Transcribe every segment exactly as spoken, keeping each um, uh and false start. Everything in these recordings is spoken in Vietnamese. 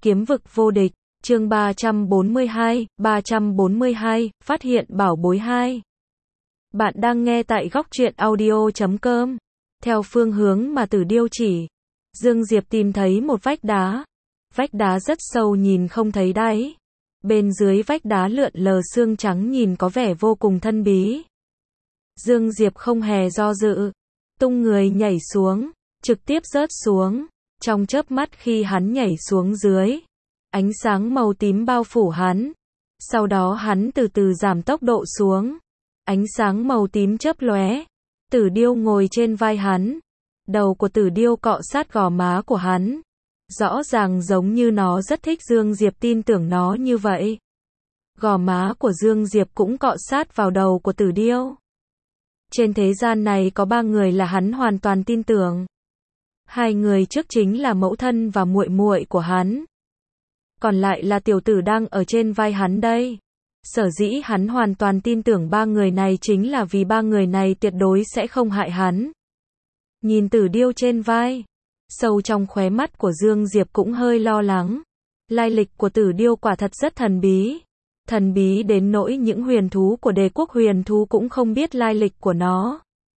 Kiếm vực vô địch, chương ba trăm bốn mươi hai, ba trăm bốn mươi hai, phát hiện bảo bối hai. Bạn đang nghe tại góc truyện audio chấm com. Theo phương hướng mà Tử Điêu chỉ, Dương Diệp tìm thấy một vách đá. Vách đá rất sâu nhìn không thấy đáy. Bên dưới vách đá lượn lờ xương trắng nhìn có vẻ vô cùng thân bí. Dương Diệp không hề do dự, tung người nhảy xuống, trực tiếp rớt xuống. Trong chớp mắt khi hắn nhảy xuống dưới, ánh sáng màu tím bao phủ hắn. Sau đó hắn từ từ giảm tốc độ xuống. Ánh sáng màu tím chớp lóe. Tử Điêu ngồi trên vai hắn. Đầu của Tử Điêu cọ sát gò má của hắn. Rõ ràng giống như nó rất thích Dương Diệp tin tưởng nó như vậy. Gò má của Dương Diệp cũng cọ sát vào đầu của Tử Điêu. Trên thế gian này có ba người là hắn hoàn toàn tin tưởng. Hai người trước chính là mẫu thân và muội muội của hắn. Còn lại là tiểu tử đang ở trên vai hắn đây. Sở dĩ hắn hoàn toàn tin tưởng ba người này chính là vì ba người này tuyệt đối sẽ không hại hắn. Nhìn Tử Điêu trên vai, sâu trong khóe mắt của Dương Diệp cũng hơi lo lắng. Lai lịch của Tử Điêu quả thật rất thần bí. Thần bí đến nỗi những huyền thú của đế quốc huyền thú cũng không biết lai lịch của nó.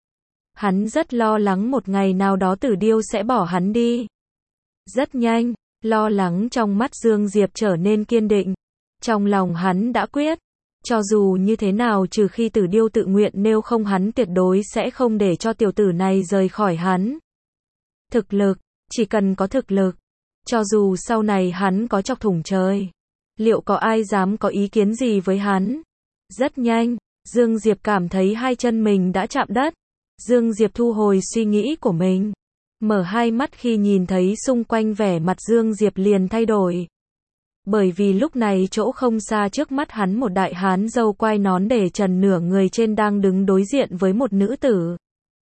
Hắn rất lo lắng một ngày nào đó Tử Điêu sẽ bỏ hắn đi. Rất nhanh, lo lắng trong mắt Dương Diệp trở nên kiên định. Trong lòng hắn đã quyết, cho dù như thế nào trừ khi Tử Điêu tự nguyện, nếu không hắn tuyệt đối sẽ không để cho tiểu tử này rời khỏi hắn. Thực lực, chỉ cần có thực lực, cho dù sau này hắn có chọc thủng trời, liệu có ai dám có ý kiến gì với hắn? Rất nhanh, Dương Diệp cảm thấy hai chân mình đã chạm đất. Dương Diệp thu hồi suy nghĩ của mình, mở hai mắt khi nhìn thấy xung quanh, vẻ mặt Dương Diệp liền thay đổi. Bởi vì lúc này chỗ không xa trước mắt hắn một đại hán râu quai nón để trần nửa người trên đang đứng đối diện với một nữ tử.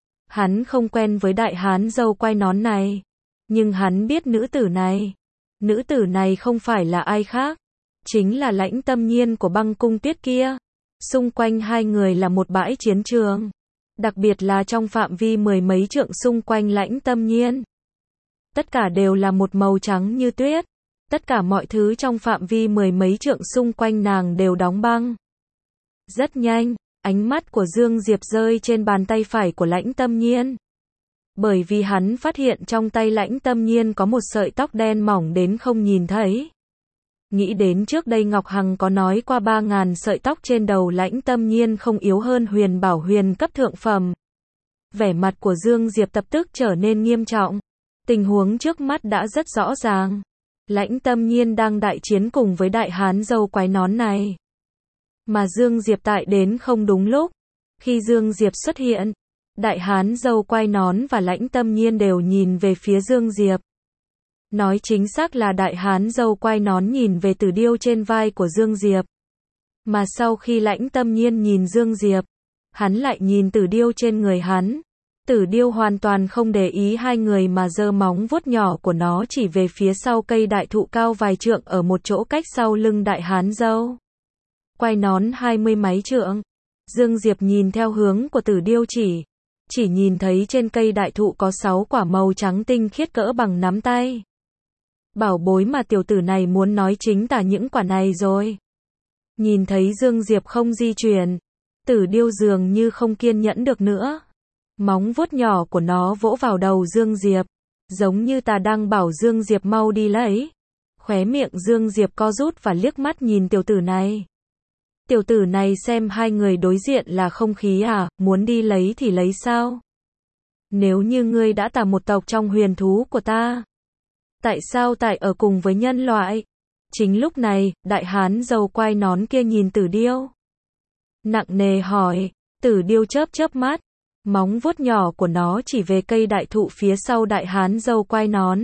Hắn không quen với đại hán râu quai nón này, nhưng hắn biết nữ tử này. Nữ tử này không phải là ai khác, chính là Lãnh Tâm Nhiên của Băng Cung Tuyết kia. Xung quanh hai người là một bãi chiến trường. Đặc biệt là trong phạm vi mười mấy trượng xung quanh Lãnh Tâm Nhiên. Tất cả đều là một màu trắng như tuyết. Tất cả mọi thứ trong phạm vi mười mấy trượng xung quanh nàng đều đóng băng. Rất nhanh, ánh mắt của Dương Diệp rơi trên bàn tay phải của Lãnh Tâm Nhiên. Bởi vì hắn phát hiện trong tay Lãnh Tâm Nhiên có một sợi tóc đen mỏng đến không nhìn thấy. Nghĩ đến trước đây Ngọc Hằng có nói qua ba ngàn sợi tóc trên đầu Lãnh Tâm Nhiên không yếu hơn huyền bảo huyền cấp thượng phẩm. Vẻ mặt của Dương Diệp lập tức trở nên nghiêm trọng. Tình huống trước mắt đã rất rõ ràng. Lãnh Tâm Nhiên đang đại chiến cùng với đại hán râu quai nón này. Mà Dương Diệp tại đến không đúng lúc. Khi Dương Diệp xuất hiện, đại hán râu quai nón và Lãnh Tâm Nhiên đều nhìn về phía Dương Diệp. Nói chính xác là đại hán râu quai nón nhìn về Tử Điêu trên vai của Dương Diệp. Mà sau khi Lãnh Tâm Nhiên nhìn Dương Diệp, hắn lại nhìn Tử Điêu trên người hắn. Tử Điêu hoàn toàn không để ý hai người mà giơ móng vuốt nhỏ của nó chỉ về phía sau cây đại thụ cao vài trượng ở một chỗ cách sau lưng đại hán râu quai nón hai mươi mấy trượng. Dương Diệp nhìn theo hướng của Tử Điêu chỉ, chỉ nhìn thấy trên cây đại thụ có sáu quả màu trắng tinh khiết cỡ bằng nắm tay. Bảo bối mà tiểu tử này muốn nói chính là những quả này rồi. Nhìn thấy Dương Diệp không di chuyển, Tử Điêu dường như không kiên nhẫn được nữa. Móng vuốt nhỏ của nó vỗ vào đầu Dương Diệp, giống như ta đang bảo Dương Diệp mau đi lấy. Khóe miệng Dương Diệp co rút và liếc mắt nhìn tiểu tử này. Tiểu tử này xem hai người đối diện là không khí à, muốn đi lấy thì lấy sao? Nếu như ngươi đã là một tộc trong huyền thú của ta, tại sao tại ở cùng với nhân loại? Chính lúc này, đại hán râu quai nón kia nhìn Tử Điêu, nặng nề hỏi. Tử Điêu chớp chớp mắt, móng vuốt nhỏ của nó chỉ về cây đại thụ phía sau đại hán râu quai nón.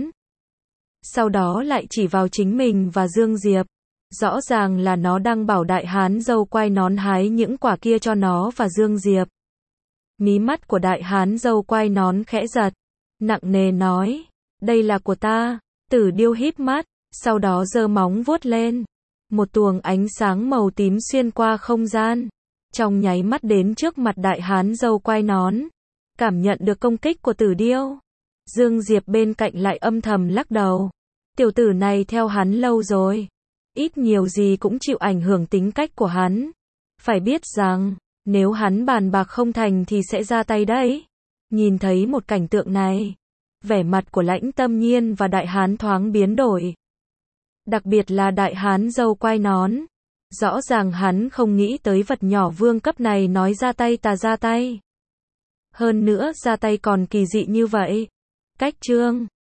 Sau đó lại chỉ vào chính mình và Dương Diệp. Rõ ràng là nó đang bảo đại hán râu quai nón hái những quả kia cho nó và Dương Diệp. Mí mắt của đại hán râu quai nón khẽ giật, nặng nề nói, đây là của ta. Tử Điêu híp mắt, sau đó giơ móng vuốt lên. Một tuồng ánh sáng màu tím xuyên qua không gian, trong nháy mắt đến trước mặt đại hán râu quai nón. Cảm nhận được công kích của Tử Điêu, Dương Diệp bên cạnh lại âm thầm lắc đầu. Tiểu tử này theo hắn lâu rồi. Ít nhiều gì cũng chịu ảnh hưởng tính cách của hắn. Phải biết rằng, nếu hắn bàn bạc không thành thì sẽ ra tay đấy. Nhìn thấy một cảnh tượng này, vẻ mặt của Lãnh Tâm Nhiên và Đại Hán thoáng biến đổi. Đặc biệt là Đại Hán râu quai nón. Rõ ràng hắn không nghĩ tới vật nhỏ vương cấp này nói ra tay tà ra tay. Hơn nữa ra tay còn kỳ dị như vậy. Cách trương.